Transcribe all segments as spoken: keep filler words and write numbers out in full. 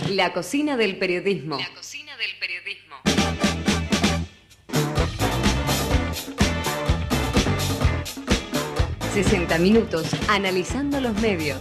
La cocina del periodismo. La cocina del periodismo. sesenta minutos analizando los medios.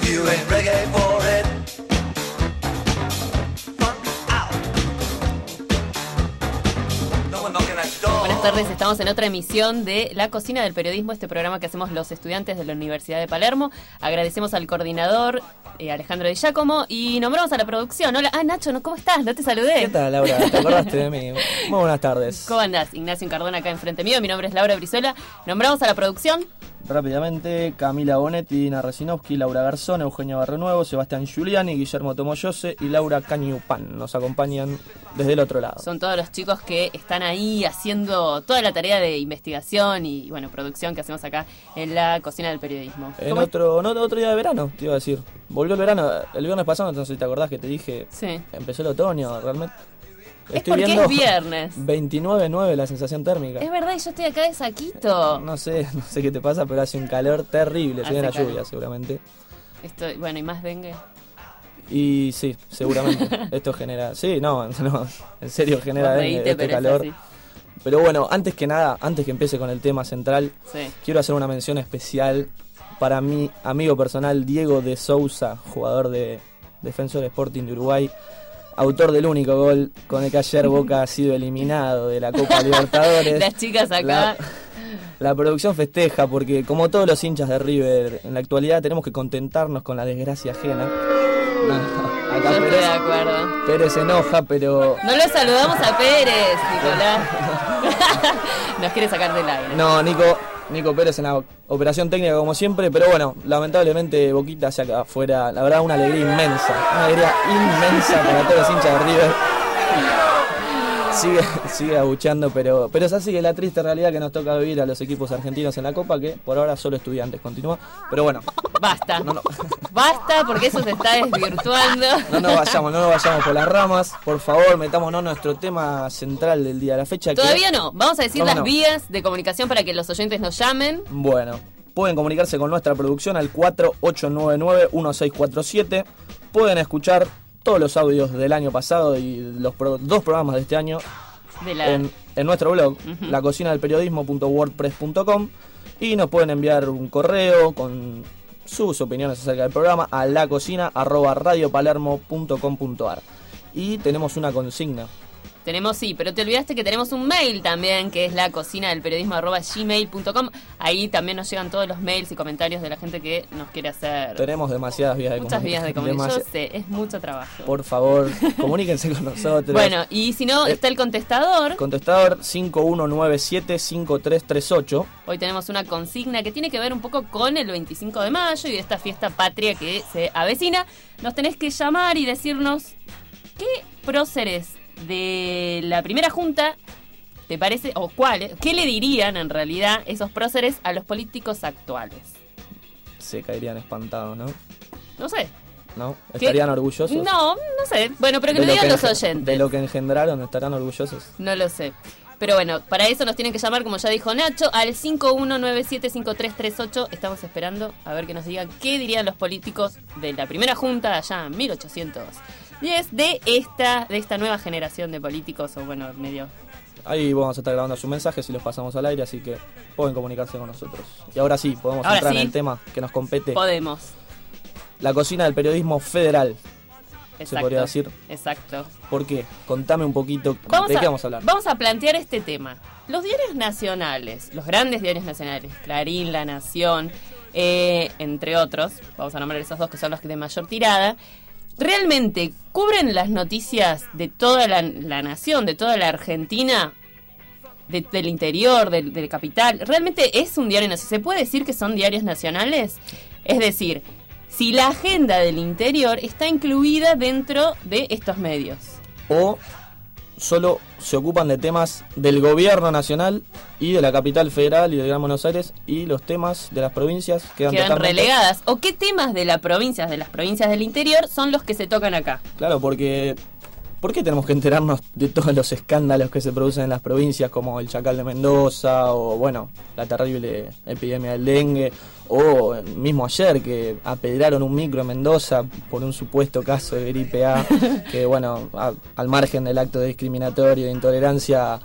Buenas tardes, estamos en otra emisión de La Cocina del Periodismo, este programa que hacemos los estudiantes de la Universidad de Palermo. Agradecemos al coordinador eh, Alejandro Di Giacomo y nombramos a la producción. Hola, ah Nacho, ¿cómo estás? No te saludé. ¿Qué tal, Laura? ¿Te acordaste de mí? Muy buenas tardes. ¿Cómo andás? Ignacio Incardona acá enfrente mío, mi nombre es Laura Brizuela. Nombramos a la producción. Rápidamente, Camila Bonetti, Dina Resinovsky, Laura Garzón, Eugenio Barrenuevo, Sebastián Giuliani, Guillermo Tomoyose y Laura Cañupan. Nos acompañan desde el otro lado. Son todos los chicos que están ahí haciendo toda la tarea de investigación y bueno, producción que hacemos acá en La Cocina del Periodismo. En otro, no, otro día de verano, te iba a decir. Volvió el verano, el viernes pasado, entonces te acordás que te dije, sí. Empezó el otoño, realmente. Es Estoy porque viendo es viernes. veintinueve nueve la sensación térmica. Es verdad, y yo estoy acá de saquito. No sé, no sé qué te pasa, pero hace un calor terrible. Se viene la calor. lluvia, seguramente. Estoy, bueno, y más dengue. Y sí, seguramente. Esto genera... Sí, no, no en serio genera dengue, este pero calor. Es así. Pero bueno, antes que nada, antes que empiece con el tema central, sí. Quiero hacer una mención especial para mi amigo personal Diego de Souza, jugador de Defensor Sporting de Uruguay, autor del único gol con el que ayer Boca ha sido eliminado de la Copa Libertadores. Las chicas acá... La, la producción festeja porque, como todos los hinchas de River, en la actualidad tenemos que contentarnos con la desgracia ajena. No, no, acá Yo Pérez, estoy de acuerdo. Pérez se enoja, pero... No lo saludamos a Pérez, Nicolás. Nos quiere sacar del aire. No, Nico... Nico Pérez en la operación técnica como siempre, pero bueno, lamentablemente Boquita se acá afuera, la verdad una alegría inmensa, una alegría inmensa para todos los hinchas de River. Sigue, sigue abucheando, pero, pero es así, es la triste realidad que nos toca vivir a los equipos argentinos en la Copa, que por ahora solo Estudiantes continúa, pero bueno. Basta, no, no. Basta porque eso se está desvirtuando. No nos vayamos, no nos vayamos por las ramas, por favor, metámonos nuestro tema central del día de la fecha. Todavía que... no, vamos a decir ¿Cómo las no? vías de comunicación para que los oyentes nos llamen. Bueno, pueden comunicarse con nuestra producción al cuatro ocho nueve nueve uno seis cuatro siete, pueden escuchar todos los audios del año pasado y los pro, dos programas de este año de la... en, en nuestro blog, uh-huh. la cocina del periodismo punto wordpress punto com, y nos pueden enviar un correo con sus opiniones acerca del programa a lacocina arroba radiopalermo punto com punto ar. Y tenemos una consigna. Tenemos, sí, pero te olvidaste que tenemos un mail también, que es la cocina del periodismo arroba gmail punto com. Ahí también nos llegan todos los mails y comentarios de la gente que nos quiere hacer. Tenemos demasiadas vías de Muchas vías de comunicación. Demasi- Yo sé, es mucho trabajo. Por favor, comuníquense con nosotros. Bueno, y si no, está el contestador. Contestador cinco uno nueve siete cinco tres tres ocho. Hoy tenemos una consigna que tiene que ver un poco con el veinticinco de mayo y esta fiesta patria que se avecina. Nos tenés que llamar y decirnos qué próceres de la primera junta te parece, o cuál, qué le dirían en realidad esos próceres a los políticos actuales. Se caerían espantados, ¿no? No sé. ¿No? ¿Estarían ¿Qué? orgullosos? No, no sé. Bueno, pero que de lo lo digan que los oyentes. De lo que engendraron, ¿estarán orgullosos? No lo sé. Pero bueno, para eso nos tienen que llamar, como ya dijo Nacho, al cinco uno nueve siete cinco tres tres ocho. Estamos esperando a ver que nos digan qué dirían los políticos de la primera junta allá en mil ochocientos diez de esta, de esta nueva generación de políticos, o bueno, medio... Ahí vamos a estar grabando sus mensajes y los pasamos al aire, así que pueden comunicarse con nosotros. Y ahora sí, podemos ahora entrar sí, en el tema que nos compete. Podemos. La cocina del periodismo federal. Exacto, se podría decir. Exacto. ¿Por qué? Contame un poquito vamos de a, qué vamos a hablar. Vamos a plantear este tema. Los diarios nacionales, los grandes diarios nacionales, Clarín, La Nación, eh, entre otros, vamos a nombrar esos dos que son los de mayor tirada, ¿realmente cubren las noticias de toda la, la nación, de toda la Argentina, de, del interior, del, del capital? ¿Realmente es un diario nacional? ¿Se puede decir que son diarios nacionales? Es decir, si la agenda del interior está incluida dentro de estos medios. O solo se ocupan de temas del gobierno nacional y de la capital federal y de Gran Buenos Aires, y los temas de las provincias quedan, quedan totalmente... relegadas. ¿O qué temas de las provincias, de las provincias del interior son los que se tocan acá? Claro, porque ¿por qué tenemos que enterarnos de todos los escándalos que se producen en las provincias, como el Chacal de Mendoza, o bueno, la terrible epidemia del dengue, o mismo ayer que apedraron un micro en Mendoza por un supuesto caso de gripe A, que bueno, a, al margen del acto discriminatorio de intolerancia,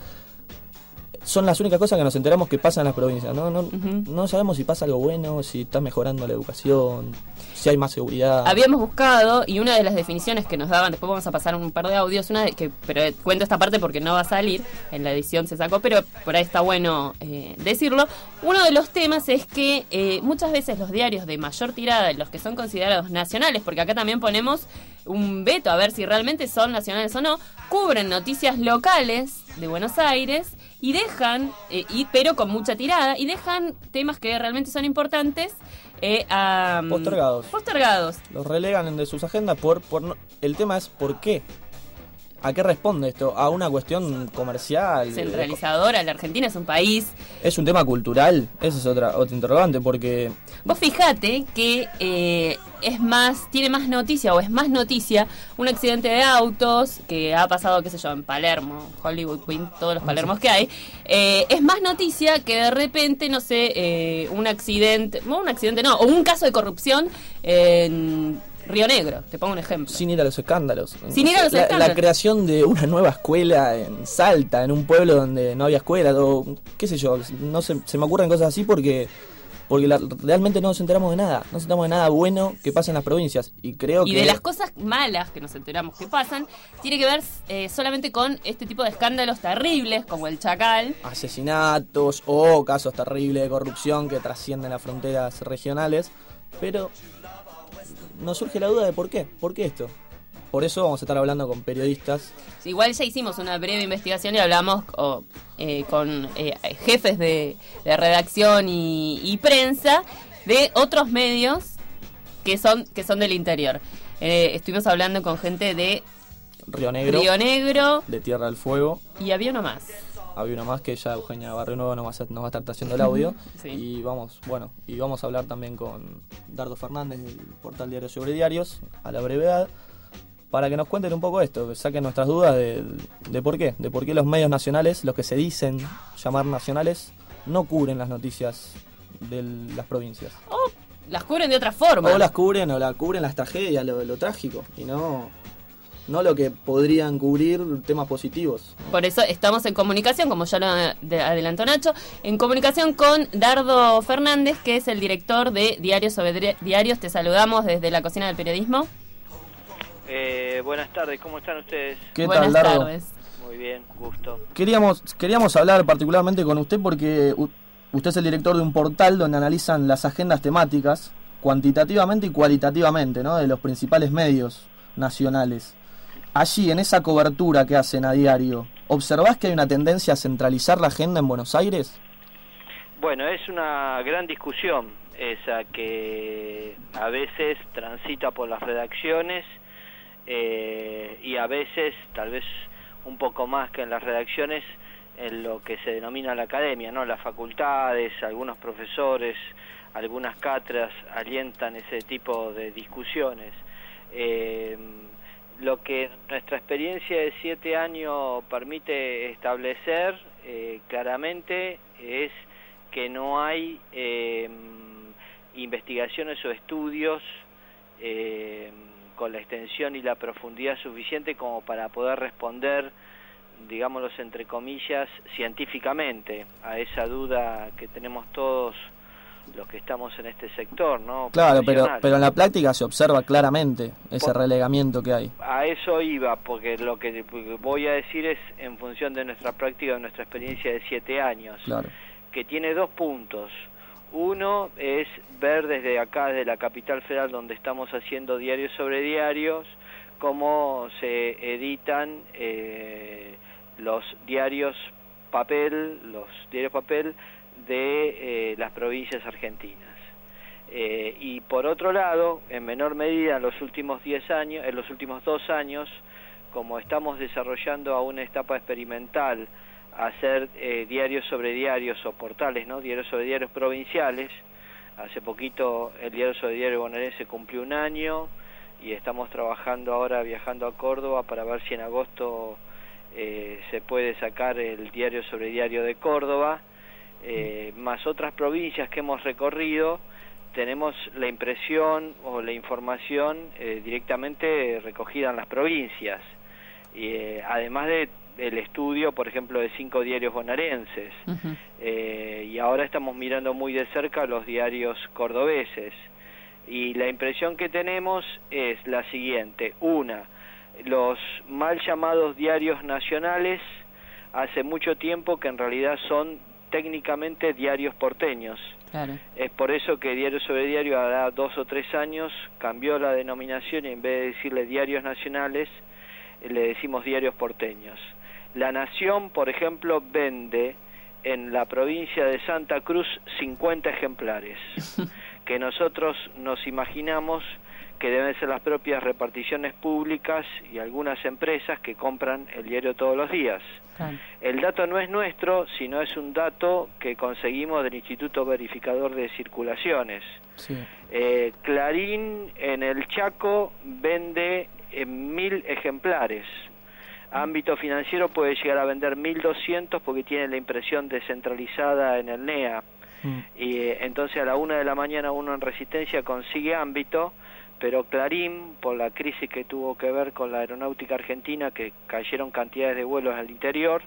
son las únicas cosas que nos enteramos que pasan en las provincias, ¿no? No, uh-huh. no sabemos si pasa algo bueno, si está mejorando la educación, si hay más seguridad. Habíamos buscado, y una de las definiciones que nos daban, después vamos a pasar un par de audios, una de que, pero cuento esta parte porque no va a salir, en la edición se sacó, pero por ahí está bueno eh, decirlo. Uno de los temas es que eh, muchas veces los diarios de mayor tirada, los que son considerados nacionales, porque acá también ponemos un veto a ver si realmente son nacionales o no, cubren noticias locales de Buenos Aires y dejan, eh, y, pero con mucha tirada, y dejan temas que realmente son importantes eh, a, postergados. postergados. Los relegan de sus agendas por, por no, el tema es ¿por qué? ¿A qué responde esto? ¿A una cuestión comercial? Centralizadora. La Argentina es un país... ¿Es un tema cultural? Esa es otra otra interrogante, porque... Vos fijate que eh, es más, tiene más noticia, o es más noticia, un accidente de autos que ha pasado, qué sé yo, en Palermo, Hollywood Queen, todos los Palermos que hay. Eh, es más noticia que de repente, no sé, eh, un accidente... No, un accidente no, o un caso de corrupción en... Río Negro, te pongo un ejemplo. Sin ir a los escándalos. Sin ir a los la, escándalos. La creación de una nueva escuela en Salta, en un pueblo donde no había escuela, o qué sé yo, no se, se me ocurren cosas así porque porque la, realmente no nos enteramos de nada, no nos enteramos de nada bueno que pasa en las provincias. Y creo y que... de las cosas malas que nos enteramos que pasan, tiene que ver eh, solamente con este tipo de escándalos terribles, como el Chacal. Asesinatos o casos terribles de corrupción que trascienden las fronteras regionales, pero... nos surge la duda de por qué, por qué esto. Por eso vamos a estar hablando con periodistas. Sí, igual ya hicimos una breve investigación y hablamos oh, eh, con eh, jefes de, de redacción y, y prensa de otros medios que son que son del interior. Eh, estuvimos hablando con gente de Río Negro, Río Negro, de Tierra del Fuego. Y había uno más. Había una más que ya Eugenia Barrio Nuevo nos va a, hacer, nos va a estar haciendo el audio. Sí. Y vamos, bueno, y vamos a hablar también con Dardo Fernández del portal Diarios sobre Diarios, a la brevedad, para que nos cuenten un poco esto, que saquen nuestras dudas de, de por qué, de por qué los medios nacionales, los que se dicen llamar nacionales, no cubren las noticias de las provincias. O las cubren de otra forma. O las cubren, o la cubren las tragedias, lo, lo trágico, y no... no lo que podrían cubrir temas positivos, ¿no? Por eso estamos en comunicación, como ya lo adelantó Nacho, en comunicación con Dardo Fernández, que es el director de Diarios sobre Diarios. Te saludamos desde la cocina del periodismo. Eh, buenas tardes, ¿cómo están ustedes? ¿Qué buenas tal, Dardo? tardes. Muy bien, gusto. Queríamos, queríamos hablar particularmente con usted porque u- usted es el director de un portal donde analizan las agendas temáticas cuantitativamente y cualitativamente, ¿no?, de los principales medios nacionales. Allí, en esa cobertura que hacen a diario, ¿observás que hay una tendencia a centralizar la agenda en Buenos Aires? Bueno, es una gran discusión esa que a veces transita por las redacciones eh, y a veces, tal vez un poco más que en las redacciones, en lo que se denomina la academia, ¿no? Las facultades, algunos profesores, algunas cátedras alientan ese tipo de discusiones. Eh, Lo que nuestra experiencia de siete años permite establecer eh, claramente es que no hay eh, investigaciones o estudios eh, con la extensión y la profundidad suficiente como para poder responder, digámoslo entre comillas, científicamente a esa duda que tenemos todos los que estamos en este sector, ¿no? Claro, pero pero en la práctica se observa claramente ese Por, relegamiento que hay. A eso iba, porque lo que voy a decir es en función de nuestra práctica, de nuestra experiencia de siete años, claro, que tiene dos puntos. Uno es ver desde acá, desde la capital federal, donde estamos haciendo Diarios sobre Diarios, cómo se editan eh, los diarios papel, los diarios papel, de eh, las provincias argentinas. Eh, y por otro lado, en menor medida en los últimos diez años, en los últimos dos años, como estamos desarrollando a una etapa experimental hacer eh, diarios sobre diarios o portales, ¿no? Diarios sobre diarios provinciales. Hace poquito el diario sobre diario bonaerense cumplió un año y estamos trabajando ahora viajando a Córdoba para ver si en agosto eh, se puede sacar el diario sobre diario de Córdoba, eh, más otras provincias que hemos recorrido. Tenemos la impresión o la información eh, directamente recogida en las provincias, y, eh, además de el estudio, por ejemplo, de cinco diarios bonaerenses. Uh-huh. eh, y ahora estamos mirando muy de cerca los diarios cordobeses, y la impresión que tenemos es la siguiente: una, los mal llamados diarios nacionales hace mucho tiempo que en realidad son técnicamente diarios porteños. Claro. Es por eso que Diario sobre Diario hará dos o tres años cambió la denominación, y en vez de decirle diarios nacionales le decimos diarios porteños. La Nación, por ejemplo, vende en la provincia de Santa Cruz cincuenta ejemplares, que nosotros nos imaginamos que deben ser las propias reparticiones públicas y algunas empresas que compran el diario todos los días. Claro. El dato no es nuestro, sino es un dato que conseguimos del Instituto Verificador de Circulaciones. Sí. Eh, Clarín en el Chaco vende en mil ejemplares. Ámbito Financiero puede llegar a vender mil doscientos porque tiene la impresión descentralizada en el N E A. Mm. Y eh, entonces a la una de la mañana uno en Resistencia consigue Ámbito, pero Clarín, por la crisis que tuvo que ver con la aeronáutica argentina, que cayeron cantidades de vuelos al interior,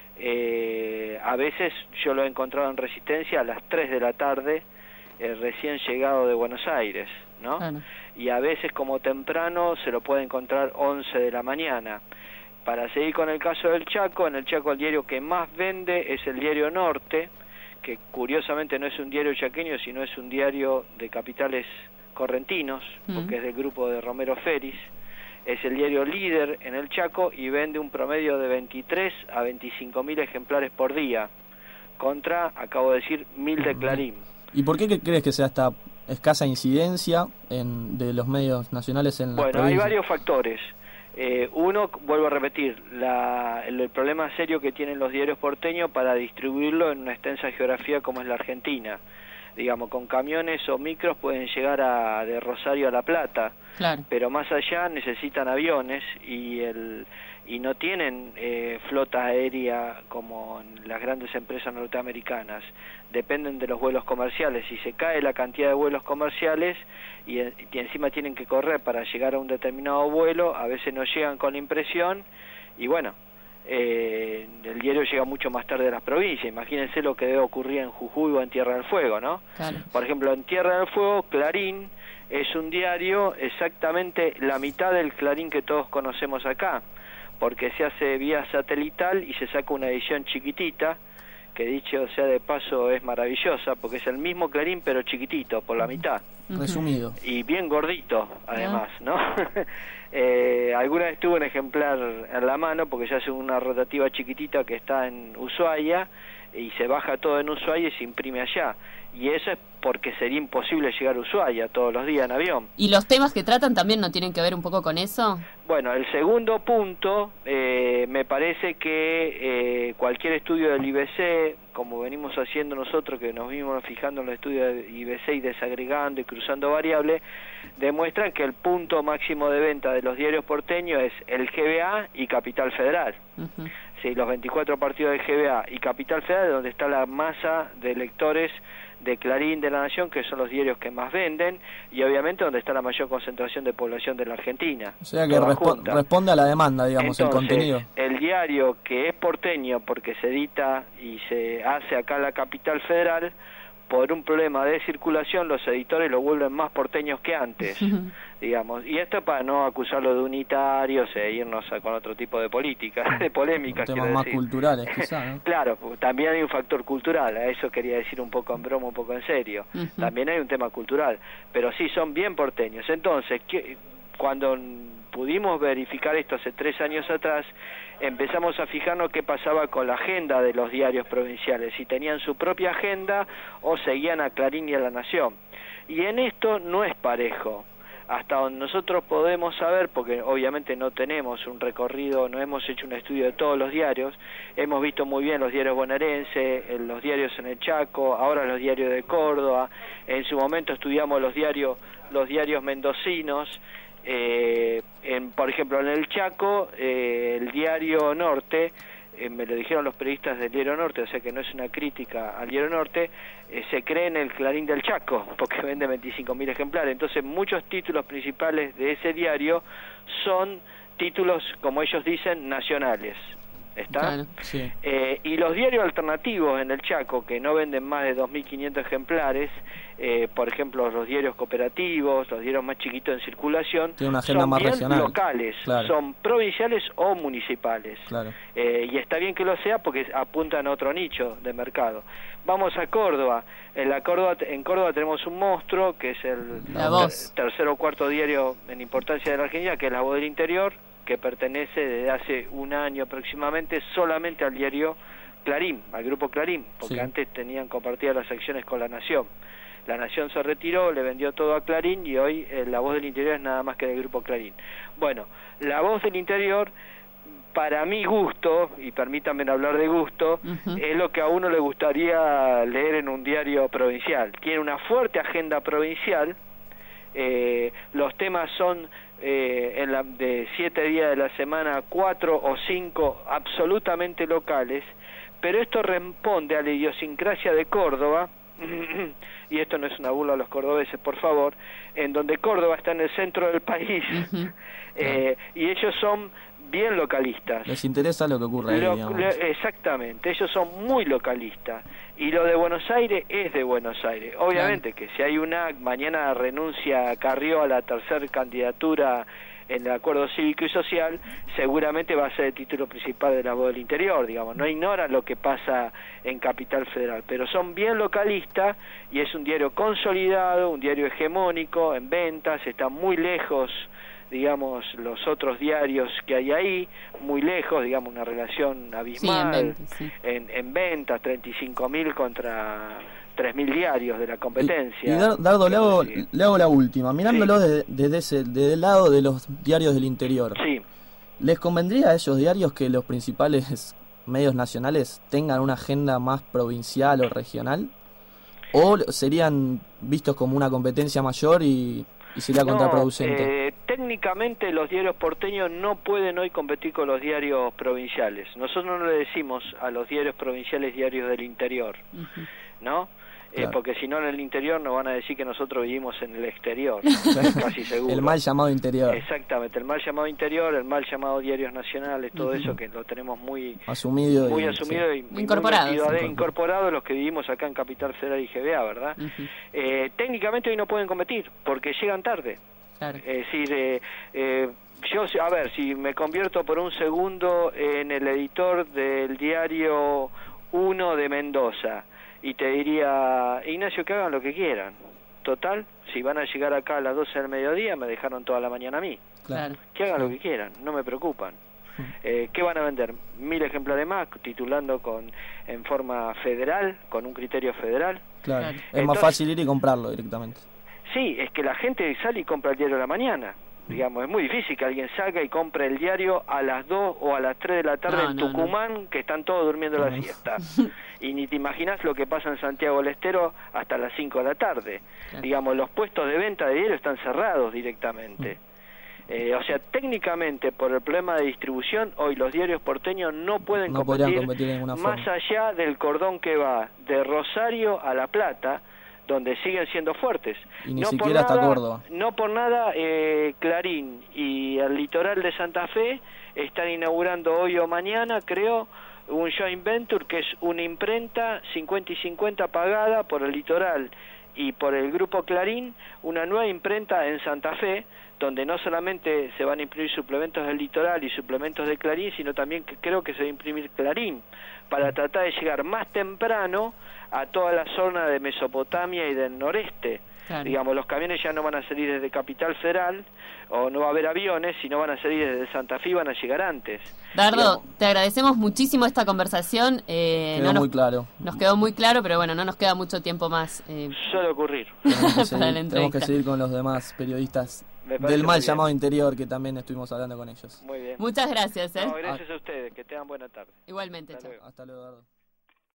eh, a veces yo lo he encontrado en Resistencia a las tres de la tarde, eh, recién llegado de Buenos Aires, ¿no? Ah, no. Y a veces como temprano se lo puede encontrar once de la mañana. Para seguir con el caso del Chaco, en el Chaco el diario que más vende es el Diario Norte, que curiosamente no es un diario chaqueño, sino es un diario de capitales correntinos, mm. porque es del grupo de Romero Feris. Es el diario líder en el Chaco y vende un promedio de veintitrés a veinticinco mil ejemplares por día, contra, acabo de decir, mil de Clarín. ¿Y por qué crees que sea esta escasa incidencia en, de los medios nacionales en la Bueno, provincia? Hay varios factores. Eh, uno, vuelvo a repetir, la, el, el problema serio que tienen los diarios porteños para distribuirlo en una extensa geografía como es la Argentina. Digamos, con camiones o micros pueden llegar a, de Rosario a La Plata, claro. Pero más allá necesitan aviones y el y no tienen eh, flota aérea como en las grandes empresas norteamericanas. Dependen de los vuelos comerciales. Si se cae la cantidad de vuelos comerciales y, y encima tienen que correr para llegar a un determinado vuelo, a veces no llegan con la impresión y bueno, eh, el diario llega mucho más tarde a las provincias. Imagínense lo que debe ocurrir en Jujuy o en Tierra del Fuego, ¿no? Claro. Por ejemplo, en Tierra del Fuego, Clarín es un diario exactamente la mitad del Clarín que todos conocemos acá, porque se hace vía satelital y se saca una edición chiquitita, que dicho sea de paso es maravillosa, porque es el mismo Clarín pero chiquitito, por la mitad. Resumido. Y bien gordito, además, ¿no? eh, alguna vez tuve un ejemplar en la mano, porque ya hace una rotativa chiquitita que está en Ushuaia, y se baja todo en Ushuaia y se imprime allá. Y eso es porque sería imposible llegar a Ushuaia todos los días en avión. ¿Y los temas que tratan también no tienen que ver un poco con eso? Bueno, el segundo punto, eh, me parece que eh, cualquier estudio del I B C, como venimos haciendo nosotros, que nos vimos fijando en los estudios del I B C y desagregando y cruzando variables, demuestran que el punto máximo de venta de los diarios porteños es el G B A y Capital Federal. Uh-huh. Sí, los veinticuatro partidos del G B A y Capital Federal, donde está la masa de lectores de Clarín, de La Nación, que son los diarios que más venden, y obviamente donde está la mayor concentración de población de la Argentina. O sea que respo- responde a la demanda, digamos. Entonces, el contenido. El diario que es porteño porque se edita y se hace acá en la Capital Federal, por un problema de circulación los editores lo vuelven más porteños que antes, digamos, y esto para no acusarlo de unitarios e irnos a, con otro tipo de políticas, de polémicas. Temas más culturales, quizá, ¿no? Claro, también hay un factor cultural, a eso quería decir un poco en broma, un poco en serio. Uh-huh. También hay un tema cultural, pero sí son bien porteños. Entonces, ¿qué, cuando pudimos verificar esto hace tres años atrás, empezamos a fijarnos qué pasaba con la agenda de los diarios provinciales, si tenían su propia agenda o seguían a Clarín y a La Nación. Y en esto no es parejo. Hasta donde nosotros podemos saber, porque obviamente no tenemos un recorrido, no hemos hecho un estudio de todos los diarios, hemos visto muy bien los diarios bonaerenses, los diarios en el Chaco, ahora los diarios de Córdoba, en su momento estudiamos los diarios, los diarios mendocinos, Eh, en, por ejemplo, en el Chaco, eh, el Diario Norte, eh, me lo dijeron los periodistas del Diario Norte, o sea que no es una crítica al Diario Norte, eh, se cree en el Clarín del Chaco, porque vende veinticinco mil ejemplares. Entonces muchos títulos principales de ese diario son títulos, como ellos dicen, nacionales. ¿Está? Claro. Sí. Eh, y los diarios alternativos en el Chaco, que no venden más de dos mil quinientos ejemplares, eh, por ejemplo, los diarios cooperativos, los diarios más chiquitos en circulación, Tiene una agenda son más bien regional. locales, Claro. son provinciales o municipales. Claro. Eh, y está bien que lo sea porque apuntan a otro nicho de mercado. Vamos a Córdoba. En, la Córdoba, en Córdoba tenemos un monstruo, que es el La Voz. tercer o cuarto diario en importancia de la Argentina, que es La Voz del Interior, que pertenece desde hace un año aproximadamente solamente al diario Clarín, al grupo Clarín, porque Sí. antes tenían compartidas las acciones con La Nación. La Nación se retiró, le vendió todo a Clarín y hoy eh, La Voz del Interior es nada más que del grupo Clarín. Bueno, La Voz del Interior, para mi gusto, y permítanme hablar de gusto, Ujú. es lo que a uno le gustaría leer en un diario provincial. Tiene una fuerte agenda provincial, eh, los temas son eh, en la, de siete días de la semana, cuatro o cinco absolutamente locales, pero esto responde a la idiosincrasia de Córdoba, y esto no es una burla a los cordobeses, por favor, en donde Córdoba está en el centro del país, Ujú. eh, y ellos son bien localistas. Les interesa lo que ocurre ahí, Lo- digamos. lo- exactamente, ellos son muy localistas. Y lo de Buenos Aires es de Buenos Aires. Obviamente que si hay una, mañana renuncia Carrió a la tercera candidatura en el acuerdo cívico y social, seguramente va a ser el título principal de La Voz del Interior, digamos. No ignoran lo que pasa en Capital Federal, pero son bien localistas y es un diario consolidado, un diario hegemónico en ventas, está muy lejos, digamos, los otros diarios que hay ahí, muy lejos, digamos, una relación Sí, en abismal ventas, sí. en, en ventas, treinta y cinco mil contra tres mil diarios de la competencia. Y, y Dar- Dardo, le hago, Sí. le hago la última. Mirándolo Sí. desde, desde ese, desde el lado de los diarios del interior, Sí. ¿les convendría a esos diarios que los principales medios nacionales tengan una agenda más provincial o regional? ¿O serían vistos como una competencia mayor y, y sería No, contraproducente? eh, técnicamente los diarios porteños no pueden hoy competir con los diarios provinciales. Nosotros no le decimos a los diarios provinciales diarios del interior, Ujú. ¿no? Eh, Claro. porque si no en el interior nos van a decir que nosotros vivimos en el exterior, casi seguro. El mal llamado interior, Exactamente, el mal llamado interior, el mal llamado diarios nacionales, todo Ujú. eso que lo tenemos muy asumido. muy y, asumido sí. y muy Incorporado, metido sí. ade- incorporado los que vivimos acá en Capital Federal y G B A, ¿verdad? Ujú. Eh, técnicamente hoy no pueden competir porque llegan tarde. Claro. Es decir, eh, eh, yo, a ver, si me convierto por un segundo en el editor del diario Uno de Mendoza y te diría, Ignacio, que hagan lo que quieran. Total, si van a llegar acá a las doce del mediodía, me dejaron toda la mañana a mí. Claro. Que hagan lo que quieran, no me preocupan. Eh, ¿Qué van a vender? Mil ejemplares más, titulando con en forma federal, con un criterio federal. Claro. Claro. Es Entonces- más fácil ir y comprarlo directamente. Sí, es que la gente sale y compra el diario a la mañana. Digamos, es muy difícil que alguien salga y compre el diario a las dos o a las tres de la tarde No, en no, Tucumán, que están todos durmiendo la No. siesta. Y ni te imaginas lo que pasa en Santiago del Estero hasta las cinco de la tarde. Claro. Digamos, los puestos de venta de diario están cerrados directamente. Eh, o sea, técnicamente, por el problema de distribución, hoy los diarios porteños no pueden No podrían competir, competir de ninguna más forma. allá del cordón que va de Rosario a La Plata, donde siguen siendo fuertes. Y ni No por siquiera hasta nada- Córdoba. No por nada, eh, Clarín y el litoral de Santa Fe están inaugurando hoy o mañana, creo, un joint venture que es una imprenta cincuenta y cincuenta pagada por el litoral y por el grupo Clarín, una nueva imprenta en Santa Fe, donde no solamente se van a imprimir suplementos del litoral y suplementos de Clarín, sino también que creo que se va a imprimir Clarín, para tratar de llegar más temprano a toda la zona de Mesopotamia y del noreste. Claro. Digamos, los camiones ya no van a salir desde Capital Federal, o no va a haber aviones, sino van a salir desde Santa Fe y van a llegar antes. Dardo, Digamos, te agradecemos muchísimo esta conversación. Eh, Quedó no nos, muy claro. nos quedó muy claro, pero bueno, no nos queda mucho tiempo más. eh, suele ocurrir. Tenemos que, Para seguir, la tenemos que entrevista. seguir con los demás periodistas Me parece del mal muy bien. llamado interior, que también estuvimos hablando con ellos. Muy bien. Muchas gracias, ¿eh? No, gracias a ustedes, que tengan buena tarde. Igualmente, Hasta chao. luego. Hasta luego, Eduardo.